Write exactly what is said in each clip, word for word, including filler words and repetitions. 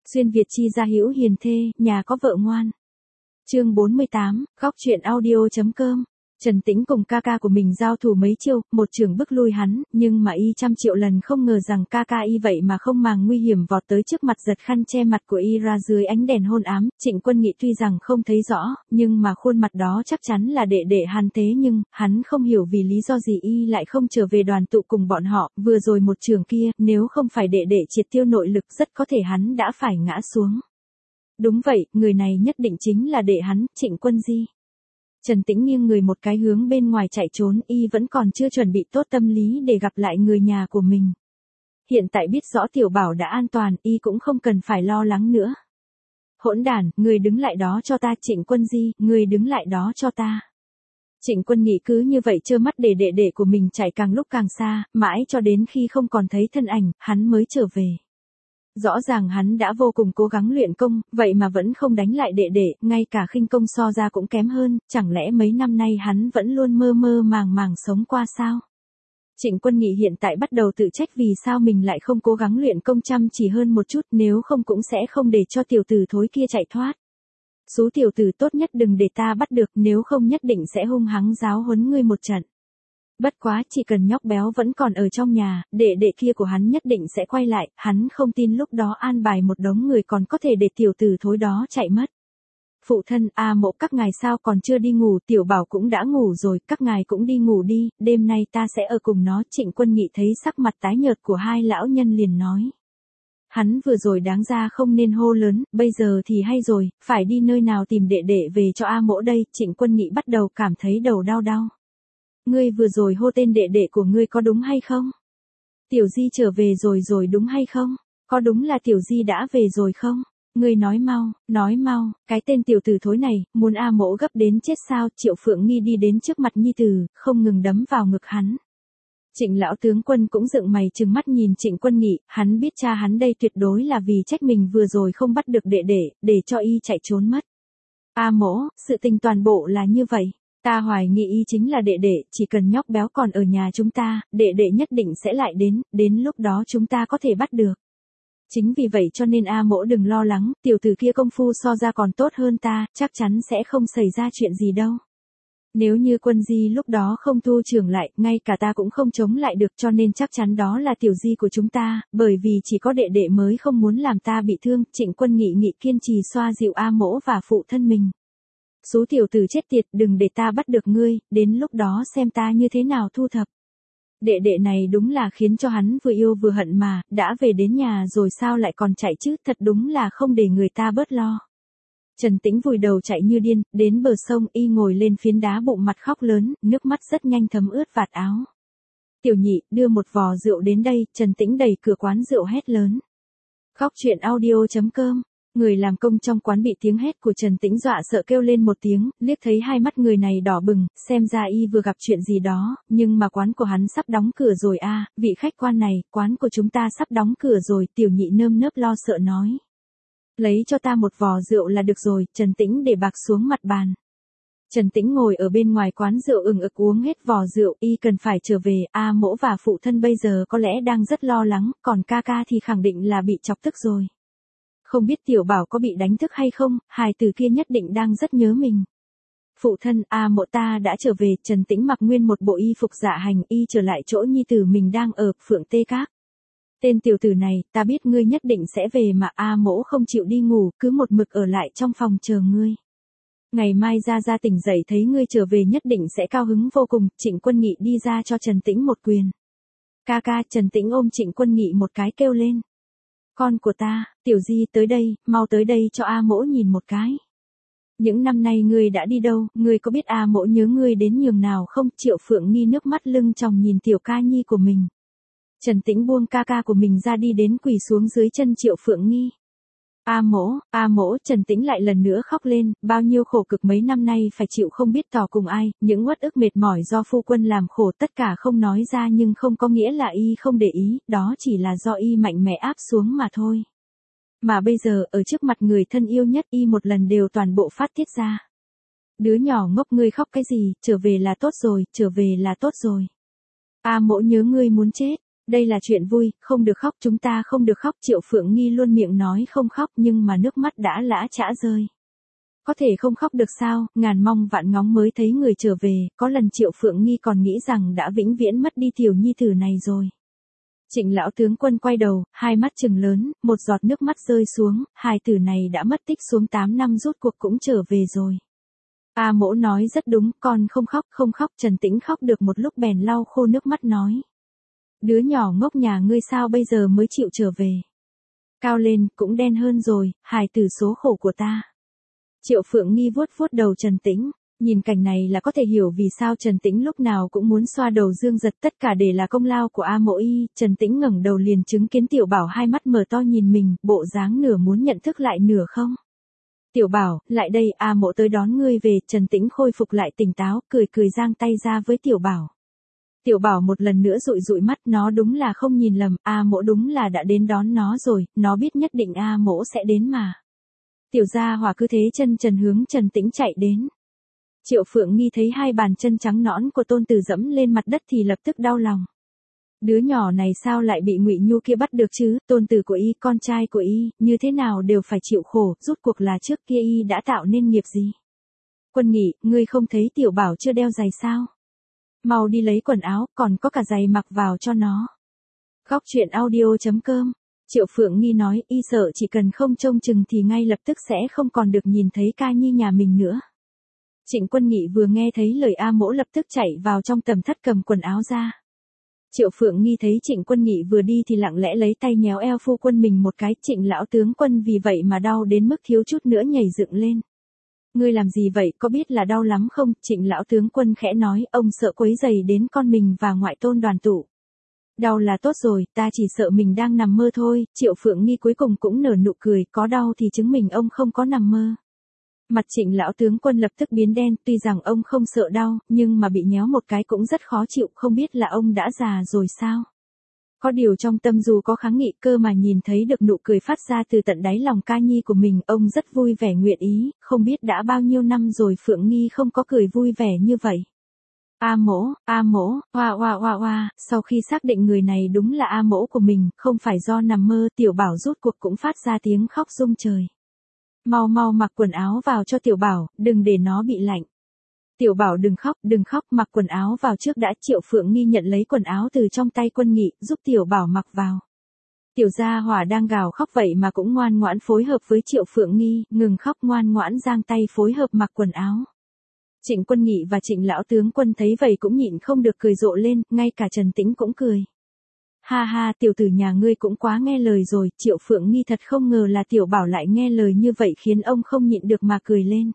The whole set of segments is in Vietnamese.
Xuyên Việt chi gia hữu hiền thê, nhà có vợ ngoan. Chương bốn mươi tám, góc truyện audio.com. Trần Tĩnh cùng ca ca của mình giao thủ mấy chiêu, một trường bức lui hắn, nhưng mà y trăm triệu lần không ngờ rằng ca ca y vậy mà không màng nguy hiểm vọt tới trước mặt giật khăn che mặt của y ra dưới ánh đèn hôn ám. Trịnh Quân Nghị tuy rằng không thấy rõ, nhưng mà khuôn mặt đó chắc chắn là đệ đệ hắn thế, nhưng hắn không hiểu vì lý do gì y lại không trở về đoàn tụ cùng bọn họ. Vừa rồi một trường kia, nếu không phải đệ đệ triệt tiêu nội lực rất có thể hắn đã phải ngã xuống. Đúng vậy, người này nhất định chính là đệ hắn, Trịnh Quân Di. Trần Tĩnh nghiêng người một cái hướng bên ngoài chạy trốn, y vẫn còn chưa chuẩn bị tốt tâm lý để gặp lại người nhà của mình. Hiện tại biết rõ Tiểu Bảo đã an toàn, y cũng không cần phải lo lắng nữa. Hỗn đản, người đứng lại đó cho ta, Trịnh Quân Di, người đứng lại đó cho ta. Trịnh Quân Nghị cứ như vậy trơ mắt để đệ đệ của mình chạy càng lúc càng xa, mãi cho đến khi không còn thấy thân ảnh, hắn mới trở về. Rõ ràng hắn đã vô cùng cố gắng luyện công, vậy mà vẫn không đánh lại đệ đệ, ngay cả khinh công so ra cũng kém hơn, chẳng lẽ mấy năm nay hắn vẫn luôn mơ mơ màng màng sống qua sao? Trịnh Quân Nghị hiện tại bắt đầu tự trách vì sao mình lại không cố gắng luyện công chăm chỉ hơn một chút, nếu không cũng sẽ không để cho tiểu tử thối kia chạy thoát. Số tiểu tử tốt nhất đừng để ta bắt được, nếu không nhất định sẽ hung hăng giáo huấn ngươi một trận. Bất quá, chỉ cần nhóc béo vẫn còn ở trong nhà, đệ đệ kia của hắn nhất định sẽ quay lại, hắn không tin lúc đó an bài một đống người còn có thể để tiểu tử thối đó chạy mất. Phụ thân, A Mộ, các ngài sao còn chưa đi ngủ, Tiểu Bảo cũng đã ngủ rồi, các ngài cũng đi ngủ đi, đêm nay ta sẽ ở cùng nó. Trịnh Quân Nghị thấy sắc mặt tái nhợt của hai lão nhân liền nói. Hắn vừa rồi đáng ra không nên hô lớn, bây giờ thì hay rồi, phải đi nơi nào tìm đệ đệ về cho A Mộ đây. Trịnh Quân Nghị bắt đầu cảm thấy đầu đau đau. Ngươi vừa rồi hô tên đệ đệ của ngươi có đúng hay không? Tiểu Di trở về rồi rồi đúng hay không? Có đúng là Tiểu Di đã về rồi không? Ngươi nói mau, nói mau, cái tên tiểu tử thối này, muốn A Mỗ gấp đến chết sao? Triệu Phượng Nghi đi đến trước mặt nhi tử, không ngừng đấm vào ngực hắn. Trịnh lão tướng quân cũng dựng mày trừng mắt nhìn Trịnh Quân Nghị, hắn biết cha hắn đây tuyệt đối là vì trách mình vừa rồi không bắt được đệ đệ, để cho y chạy trốn mất. A Mỗ, sự tình toàn bộ là như vậy. Ta hoài nghi y chính là đệ đệ, chỉ cần nhóc béo còn ở nhà chúng ta, đệ đệ nhất định sẽ lại đến, đến lúc đó chúng ta có thể bắt được. Chính vì vậy cho nên A Mỗ đừng lo lắng, tiểu tử kia công phu so ra còn tốt hơn ta, chắc chắn sẽ không xảy ra chuyện gì đâu. Nếu như Quân Di lúc đó không thu trưởng lại, ngay cả ta cũng không chống lại được, cho nên chắc chắn đó là tiểu Di của chúng ta, bởi vì chỉ có đệ đệ mới không muốn làm ta bị thương. Trịnh Quân Nghị nghị kiên trì xoa dịu A Mỗ và phụ thân mình. Số tiểu tử chết tiệt, đừng để ta bắt được ngươi, đến lúc đó xem ta như thế nào thu thập. Đệ đệ này đúng là khiến cho hắn vừa yêu vừa hận mà, đã về đến nhà rồi sao lại còn chạy chứ, thật đúng là không để người ta bớt lo. Trần Tĩnh vùi đầu chạy như điên, đến bờ sông y ngồi lên phiến đá bụng mặt khóc lớn, nước mắt rất nhanh thấm ướt vạt áo. Tiểu Nhị, đưa một vò rượu đến đây. Trần Tĩnh đẩy cửa quán rượu hét lớn. Góc truyện audio.com. Người làm công trong quán bị tiếng hét của Trần Tĩnh dọa sợ kêu lên một tiếng, liếc thấy hai mắt người này đỏ bừng, xem ra y vừa gặp chuyện gì đó, nhưng mà quán của hắn sắp đóng cửa rồi a, à, vị khách quan này, quán của chúng ta sắp đóng cửa rồi. Tiểu Nhị nơm nớp lo sợ nói. Lấy cho ta một vò rượu là được rồi. Trần Tĩnh để bạc xuống mặt bàn. Trần Tĩnh ngồi ở bên ngoài quán rượu ừng ực uống hết vò rượu, y cần phải trở về. A Mỗ và phụ thân bây giờ có lẽ đang rất lo lắng, còn ca ca thì khẳng định là bị chọc tức rồi. Không biết Tiểu Bảo có bị đánh thức hay không, hài tử kia nhất định đang rất nhớ mình. Phụ thân, A Mộ ta đã trở về. Trần Tĩnh mặc nguyên một bộ y phục dạ hành, y trở lại chỗ nhi tử mình đang ở, Phượng Tê Các. Tên tiểu tử này, ta biết ngươi nhất định sẽ về mà. A Mỗ không chịu đi ngủ, cứ một mực ở lại trong phòng chờ ngươi. Ngày mai ra ra tỉnh dậy thấy ngươi trở về nhất định sẽ cao hứng vô cùng. Trịnh Quân Nghị đi ra cho Trần Tĩnh một quyền. Ca ca. Trần Tĩnh ôm Trịnh Quân Nghị một cái kêu lên. Con của ta, Tiểu Di tới đây, mau tới đây cho A Mỗ nhìn một cái. Những năm nay ngươi đã đi đâu, ngươi có biết A Mỗ nhớ ngươi đến nhường nào không? Triệu Phượng Nghi nước mắt lưng tròng nhìn tiểu ca nhi của mình. Trần Tĩnh buông ca ca của mình ra đi đến quỳ xuống dưới chân Triệu Phượng Nghi. A Mỗ, A Mỗ. Trần Tĩnh lại lần nữa khóc lên, bao nhiêu khổ cực mấy năm nay phải chịu không biết tỏ cùng ai, những uất ức mệt mỏi do phu quân làm khổ tất cả không nói ra nhưng không có nghĩa là y không để ý, đó chỉ là do y mạnh mẽ áp xuống mà thôi. Mà bây giờ ở trước mặt người thân yêu nhất y một lần đều toàn bộ phát tiết ra. Đứa nhỏ ngốc, ngươi khóc cái gì, trở về là tốt rồi, trở về là tốt rồi. A Mỗ nhớ ngươi muốn chết. Đây là chuyện vui, không được khóc, chúng ta không được khóc. Triệu Phượng Nghi luôn miệng nói không khóc nhưng mà nước mắt đã lã chã rơi. Có thể không khóc được sao, ngàn mong vạn ngóng mới thấy người trở về, có lần Triệu Phượng Nghi còn nghĩ rằng đã vĩnh viễn mất đi tiểu nhi tử này rồi. Trịnh lão tướng quân quay đầu, hai mắt trừng lớn, một giọt nước mắt rơi xuống, hài tử này đã mất tích xuống tám năm rốt cuộc cũng trở về rồi. A Mỗ nói rất đúng, con không khóc, không khóc. Trần Tĩnh khóc được một lúc bèn lau khô nước mắt nói. Đứa nhỏ ngốc nhà ngươi sao bây giờ mới chịu trở về. Cao lên, cũng đen hơn rồi, hài tử số khổ của ta. Triệu Phượng Nghi vuốt vuốt đầu Trần Tĩnh, nhìn cảnh này là có thể hiểu vì sao Trần Tĩnh lúc nào cũng muốn xoa đầu Dương Giật, tất cả đều là công lao của A Mỗ y. Trần Tĩnh ngẩng đầu liền chứng kiến Tiểu Bảo hai mắt mở to nhìn mình, bộ dáng nửa muốn nhận thức lại nửa không. Tiểu Bảo, lại đây, A Mỗ tới đón ngươi về. Trần Tĩnh khôi phục lại tỉnh táo, cười cười giang tay ra với Tiểu Bảo. Tiểu Bảo một lần nữa dụi dụi mắt, nó đúng là không nhìn lầm, A Mỗ đúng là đã đến đón nó rồi, nó biết nhất định A Mỗ sẽ đến mà. Tiểu gia hỏa cứ thế chân trần hướng Trần Tĩnh chạy đến. Triệu Phượng Nghi thấy hai bàn chân trắng nõn của tôn tử dẫm lên mặt đất thì lập tức đau lòng. Đứa nhỏ này sao lại bị Ngụy Nhu kia bắt được chứ, tôn tử của y, con trai của y, như thế nào đều phải chịu khổ, rốt cuộc là trước kia y đã tạo nên nghiệp gì. Quân Nghị, ngươi không thấy Tiểu Bảo chưa đeo giày sao? Mau đi lấy quần áo, còn có cả giày mặc vào cho nó. Góc truyện audio chấm com. Triệu Phượng Nghi nói, y sợ chỉ cần không trông chừng thì ngay lập tức sẽ không còn được nhìn thấy ca nhi nhà mình nữa. Trịnh Quân Nghị vừa nghe thấy lời A Mỗ lập tức chạy vào trong tầm thất cầm quần áo ra. Triệu Phượng Nghi thấy Trịnh Quân Nghị vừa đi thì lặng lẽ lấy tay nhéo eo phu quân mình một cái. Trịnh lão tướng quân vì vậy mà đau đến mức thiếu chút nữa nhảy dựng lên. Ngươi làm gì vậy, có biết là đau lắm không? Trịnh lão tướng quân khẽ nói, ông sợ quấy rầy đến con mình và ngoại tôn Đoàn Tụ. Đau là tốt rồi, ta chỉ sợ mình đang nằm mơ thôi. Triệu Phượng Nghi cuối cùng cũng nở nụ cười, có đau thì chứng minh ông không có nằm mơ. Mặt Trịnh lão tướng quân lập tức biến đen, tuy rằng ông không sợ đau, nhưng mà bị nhéo một cái cũng rất khó chịu, không biết là ông đã già rồi sao. Có điều trong tâm dù có kháng nghị cơ mà nhìn thấy được nụ cười phát ra từ tận đáy lòng ca nhi của mình, ông rất vui vẻ nguyện ý, không biết đã bao nhiêu năm rồi Phượng Nghi không có cười vui vẻ như vậy. A Mỗ, A Mỗ, oa oa oa oa, sau khi xác định người này đúng là A Mỗ của mình, không phải do nằm mơ, Tiểu Bảo rốt cuộc cũng phát ra tiếng khóc rung trời. Mau mau mặc quần áo vào cho Tiểu Bảo, đừng để nó bị lạnh. Tiểu Bảo đừng khóc, đừng khóc, mặc quần áo vào trước đã. Triệu Phượng Nghi nhận lấy quần áo từ trong tay Quân Nghị, giúp Tiểu Bảo mặc vào. Tiểu gia hỏa đang gào khóc vậy mà cũng ngoan ngoãn phối hợp với Triệu Phượng Nghi, ngừng khóc ngoan ngoãn giang tay phối hợp mặc quần áo. Trịnh Quân Nghị và Trịnh lão tướng quân thấy vậy cũng nhịn không được cười rộ lên, ngay cả Trần Tĩnh cũng cười. Ha ha, tiểu tử nhà ngươi cũng quá nghe lời rồi. Triệu Phượng Nghi thật không ngờ là Tiểu Bảo lại nghe lời như vậy khiến ông không nhịn được mà cười lên.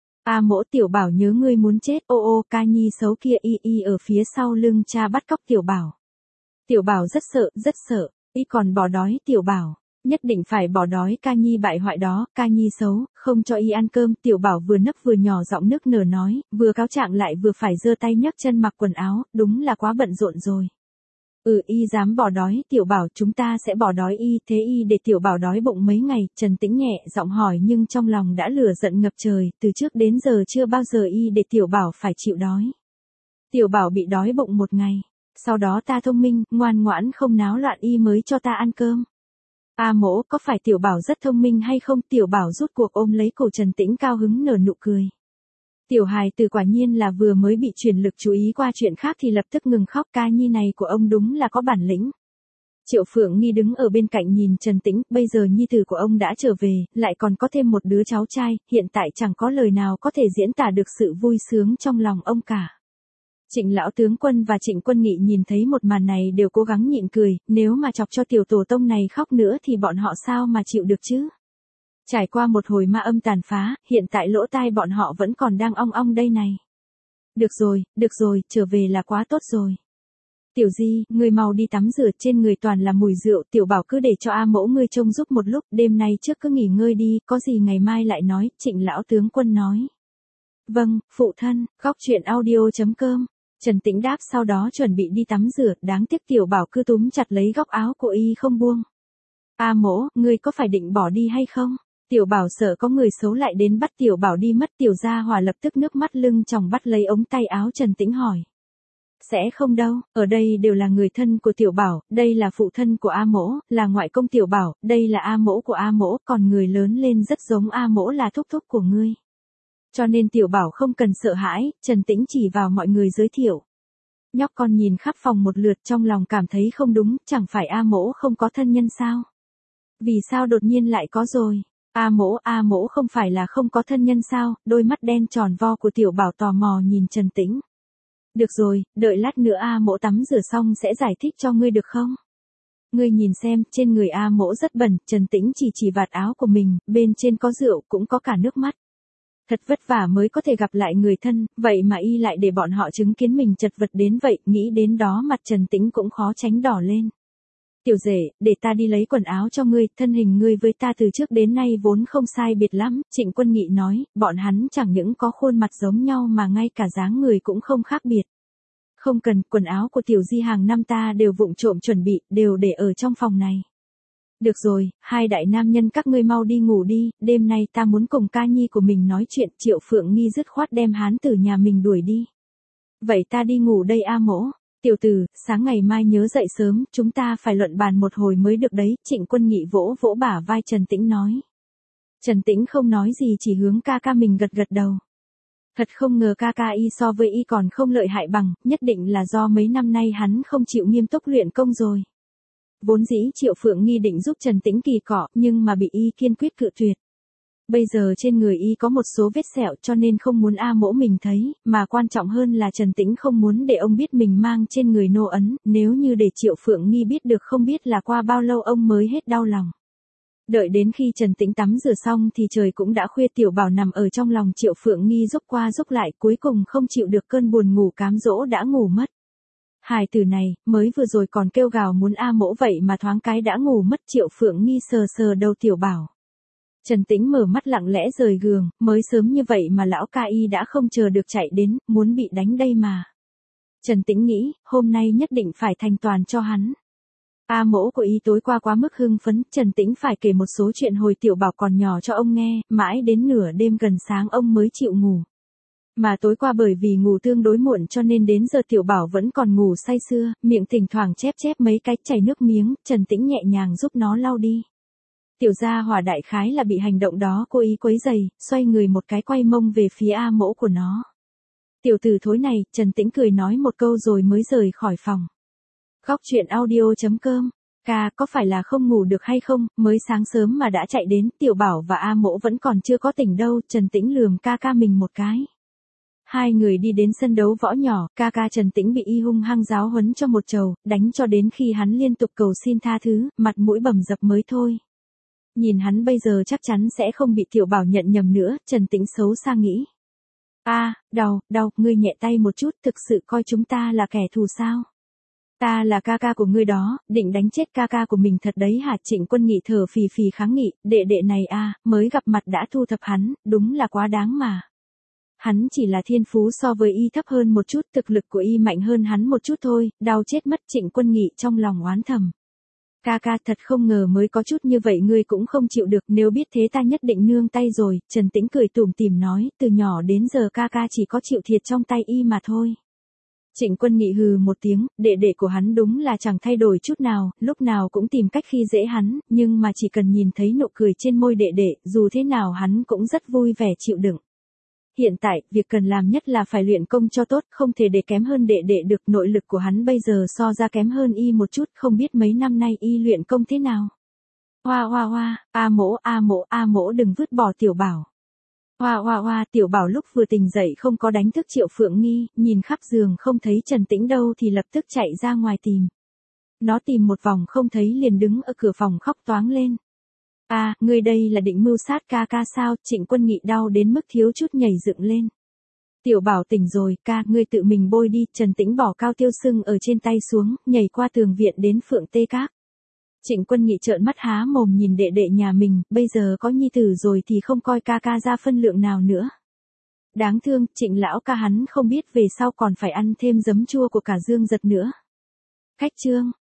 A Mỗ, Tiểu Bảo nhớ ngươi muốn chết, ô ô, ca nhi xấu kia y y ở phía sau lưng cha bắt cóc Tiểu Bảo. Tiểu Bảo rất sợ, rất sợ, y còn bỏ đói Tiểu Bảo, nhất định phải bỏ đói ca nhi bại hoại đó, ca nhi xấu, không cho y ăn cơm. Tiểu Bảo vừa nấc vừa nhỏ giọng nức nở nói, vừa cáo trạng lại vừa phải giơ tay nhấc chân mặc quần áo, đúng là quá bận rộn rồi. Ừ, y dám bỏ đói Tiểu Bảo, chúng ta sẽ bỏ đói y, thế y để Tiểu Bảo đói bụng mấy ngày. Trần Tĩnh nhẹ giọng hỏi nhưng trong lòng đã lửa giận ngập trời, từ trước đến giờ chưa bao giờ y để Tiểu Bảo phải chịu đói. Tiểu Bảo bị đói bụng một ngày, sau đó ta thông minh, ngoan ngoãn không náo loạn y mới cho ta ăn cơm. A Mỗ, có phải Tiểu Bảo rất thông minh hay không? Tiểu Bảo rút cuộc ôm lấy cổ Trần Tĩnh cao hứng nở nụ cười. Tiểu hài từ quả nhiên là vừa mới bị chuyển lực chú ý qua chuyện khác thì lập tức ngừng khóc, ca nhi này của ông đúng là có bản lĩnh. Triệu Phượng Nghi đứng ở bên cạnh nhìn Trần Tĩnh, bây giờ nhi tử của ông đã trở về, lại còn có thêm một đứa cháu trai, hiện tại chẳng có lời nào có thể diễn tả được sự vui sướng trong lòng ông cả. Trịnh lão tướng quân và Trịnh Quân Nghị nhìn thấy một màn này đều cố gắng nhịn cười, nếu mà chọc cho tiểu tổ tông này khóc nữa thì bọn họ sao mà chịu được chứ. Trải qua một hồi ma âm tàn phá, hiện tại lỗ tai bọn họ vẫn còn đang ong ong đây này. Được rồi, được rồi, trở về là quá tốt rồi. Tiểu Di, ngươi mau đi tắm rửa, trên người toàn là mùi rượu. Tiểu Bảo cứ để cho A Mỗ ngươi trông giúp một lúc, đêm nay trước cứ nghỉ ngơi đi, có gì ngày mai lại nói. Trịnh lão tướng quân nói. Vâng, phụ thân. Góc truyện audio chấm com. Trần Tĩnh đáp sau đó chuẩn bị đi tắm rửa, đáng tiếc Tiểu Bảo cứ túm chặt lấy góc áo của y không buông. A Mỗ, ngươi có phải định bỏ đi hay không? Tiểu Bảo sợ có người xấu lại đến bắt Tiểu Bảo đi mất. Tiểu gia hỏa lập tức nước mắt lưng tròng bắt lấy ống tay áo Trần Tĩnh hỏi. Sẽ không đâu, ở đây đều là người thân của Tiểu Bảo, đây là phụ thân của A Mỗ, là ngoại công Tiểu Bảo, đây là A Mỗ của A Mỗ, còn người lớn lên rất giống A Mỗ là thúc thúc của ngươi. Cho nên Tiểu Bảo không cần sợ hãi, Trần Tĩnh chỉ vào mọi người giới thiệu. Nhóc con nhìn khắp phòng một lượt trong lòng cảm thấy không đúng, chẳng phải A Mỗ không có thân nhân sao? Vì sao đột nhiên lại có rồi? A Mỗ, A Mỗ không phải là không có thân nhân sao? Đôi mắt đen tròn vo của Tiểu Bảo tò mò nhìn Trần Tĩnh. Được rồi, đợi lát nữa A Mỗ tắm rửa xong sẽ giải thích cho ngươi được không? Ngươi nhìn xem, trên người A Mỗ rất bẩn, Trần Tĩnh chỉ chỉ vạt áo của mình, bên trên có rượu cũng có cả nước mắt. Thật vất vả mới có thể gặp lại người thân, vậy mà y lại để bọn họ chứng kiến mình chật vật đến vậy, nghĩ đến đó mặt Trần Tĩnh cũng khó tránh đỏ lên. Tiểu rể, để ta đi lấy quần áo cho ngươi, thân hình ngươi với ta từ trước đến nay vốn không sai biệt lắm, Trịnh Quân Nghị nói, bọn hắn chẳng những có khuôn mặt giống nhau mà ngay cả dáng người cũng không khác biệt. Không cần, quần áo của Tiểu Di hàng năm ta đều vụng trộm chuẩn bị, đều để ở trong phòng này. Được rồi, hai đại nam nhân các ngươi mau đi ngủ đi, đêm nay ta muốn cùng ca nhi của mình nói chuyện, Triệu Phượng Nghi dứt khoát đem hán tử nhà mình đuổi đi. Vậy ta đi ngủ đây A Mỗ. Tiểu tử, sáng ngày mai nhớ dậy sớm, chúng ta phải luận bàn một hồi mới được đấy, Trịnh Quân Nghị vỗ vỗ bả vai Trần Tĩnh nói. Trần Tĩnh không nói gì chỉ hướng ca ca mình gật gật đầu. Thật không ngờ ca ca y so với y còn không lợi hại bằng, nhất định là do mấy năm nay hắn không chịu nghiêm túc luyện công rồi. Vốn dĩ Triệu Phượng Nghi định giúp Trần Tĩnh kỳ cọ, nhưng mà bị y kiên quyết cự tuyệt. Bây giờ trên người y có một số vết sẹo cho nên không muốn A Mỗ mình thấy, mà quan trọng hơn là Trần Tĩnh không muốn để ông biết mình mang trên người nô ấn, nếu như để Triệu Phượng Nghi biết được không biết là qua bao lâu ông mới hết đau lòng. Đợi đến khi Trần Tĩnh tắm rửa xong thì trời cũng đã khuya, Tiểu Bảo nằm ở trong lòng Triệu Phượng Nghi giúp qua giúp lại, cuối cùng không chịu được cơn buồn ngủ cám dỗ đã ngủ mất. Hài tử này, mới vừa rồi còn kêu gào muốn A Mỗ vậy mà thoáng cái đã ngủ mất, Triệu Phượng Nghi sờ sờ đầu Tiểu Bảo. Trần Tĩnh mở mắt lặng lẽ rời giường, mới sớm như vậy mà lão ca y đã không chờ được chạy đến, muốn bị đánh đây mà. Trần Tĩnh nghĩ, hôm nay nhất định phải thành toàn cho hắn. A Mỗ của y tối qua quá mức hưng phấn, Trần Tĩnh phải kể một số chuyện hồi Tiểu Bảo còn nhỏ cho ông nghe, mãi đến nửa đêm gần sáng ông mới chịu ngủ. Mà tối qua bởi vì ngủ tương đối muộn cho nên đến giờ Tiểu Bảo vẫn còn ngủ say sưa, miệng thỉnh thoảng chép chép mấy cái chảy nước miếng, Trần Tĩnh nhẹ nhàng giúp nó lau đi. Tiểu gia hỏa đại khái là bị hành động đó cô ý quấy rầy, xoay người một cái quay mông về phía A Mỗ của nó. Tiểu tử thối này, Trần Tĩnh cười nói một câu rồi mới rời khỏi phòng. Góc truyện audio chấm com. Ca, có phải là không ngủ được hay không, mới sáng sớm mà đã chạy đến, Tiểu Bảo và A Mỗ vẫn còn chưa có tỉnh đâu, Trần Tĩnh lườm ca ca mình một cái. Hai người đi đến sân đấu võ nhỏ, ca ca Trần Tĩnh bị y hung hăng giáo huấn cho một trầu, đánh cho đến khi hắn liên tục cầu xin tha thứ, mặt mũi bầm dập mới thôi. Nhìn hắn bây giờ chắc chắn sẽ không bị Tiểu Bảo nhận nhầm nữa, Trần Tĩnh xấu xa nghĩ. A, à, đau, đau, ngươi nhẹ tay một chút, thực sự coi chúng ta là kẻ thù sao? Ta là ca ca của ngươi đó, định đánh chết ca ca của mình thật đấy hả? Trịnh Quân Nghị thở phì phì kháng nghị, đệ đệ này a, à, mới gặp mặt đã thu thập hắn, đúng là quá đáng mà. Hắn chỉ là thiên phú so với y thấp hơn một chút, thực lực của y mạnh hơn hắn một chút thôi, đau chết mất, Trịnh Quân Nghị trong lòng oán thầm. Ca ca thật không ngờ mới có chút như vậy ngươi cũng không chịu được, nếu biết thế ta nhất định nương tay rồi, Trần Tĩnh cười tủm tỉm nói, từ nhỏ đến giờ ca ca chỉ có chịu thiệt trong tay y mà thôi. Trịnh Quân Nghị hừ một tiếng, đệ đệ của hắn đúng là chẳng thay đổi chút nào, lúc nào cũng tìm cách khi dễ hắn, nhưng mà chỉ cần nhìn thấy nụ cười trên môi đệ đệ, dù thế nào hắn cũng rất vui vẻ chịu đựng. Hiện tại, việc cần làm nhất là phải luyện công cho tốt, không thể để kém hơn đệ đệ được, nội lực của hắn bây giờ so ra kém hơn y một chút, không biết mấy năm nay y luyện công thế nào. Hoa hoa hoa, A Mỗ, A Mỗ, A Mỗ đừng vứt bỏ Tiểu Bảo. Hoa hoa hoa, Tiểu Bảo lúc vừa tỉnh dậy không có đánh thức Triệu Phượng Nghi, nhìn khắp giường không thấy Trần Tĩnh đâu thì lập tức chạy ra ngoài tìm. Nó tìm một vòng không thấy liền đứng ở cửa phòng khóc toáng lên. A, à, ngươi đây là định mưu sát ca ca sao? Trịnh Quân Nghị đau đến mức thiếu chút nhảy dựng lên. Tiểu Bảo tỉnh rồi, ca, ngươi tự mình bôi đi. Trần Tĩnh bỏ cao tiêu sưng ở trên tay xuống, nhảy qua tường viện đến Phượng Tê Các. Trịnh Quân Nghị trợn mắt há mồm nhìn đệ đệ nhà mình, bây giờ có nhi tử rồi thì không coi ca ca ra phân lượng nào nữa. Đáng thương, Trịnh lão ca hắn không biết về sau còn phải ăn thêm giấm chua của cả Dương Giật nữa. Khách chương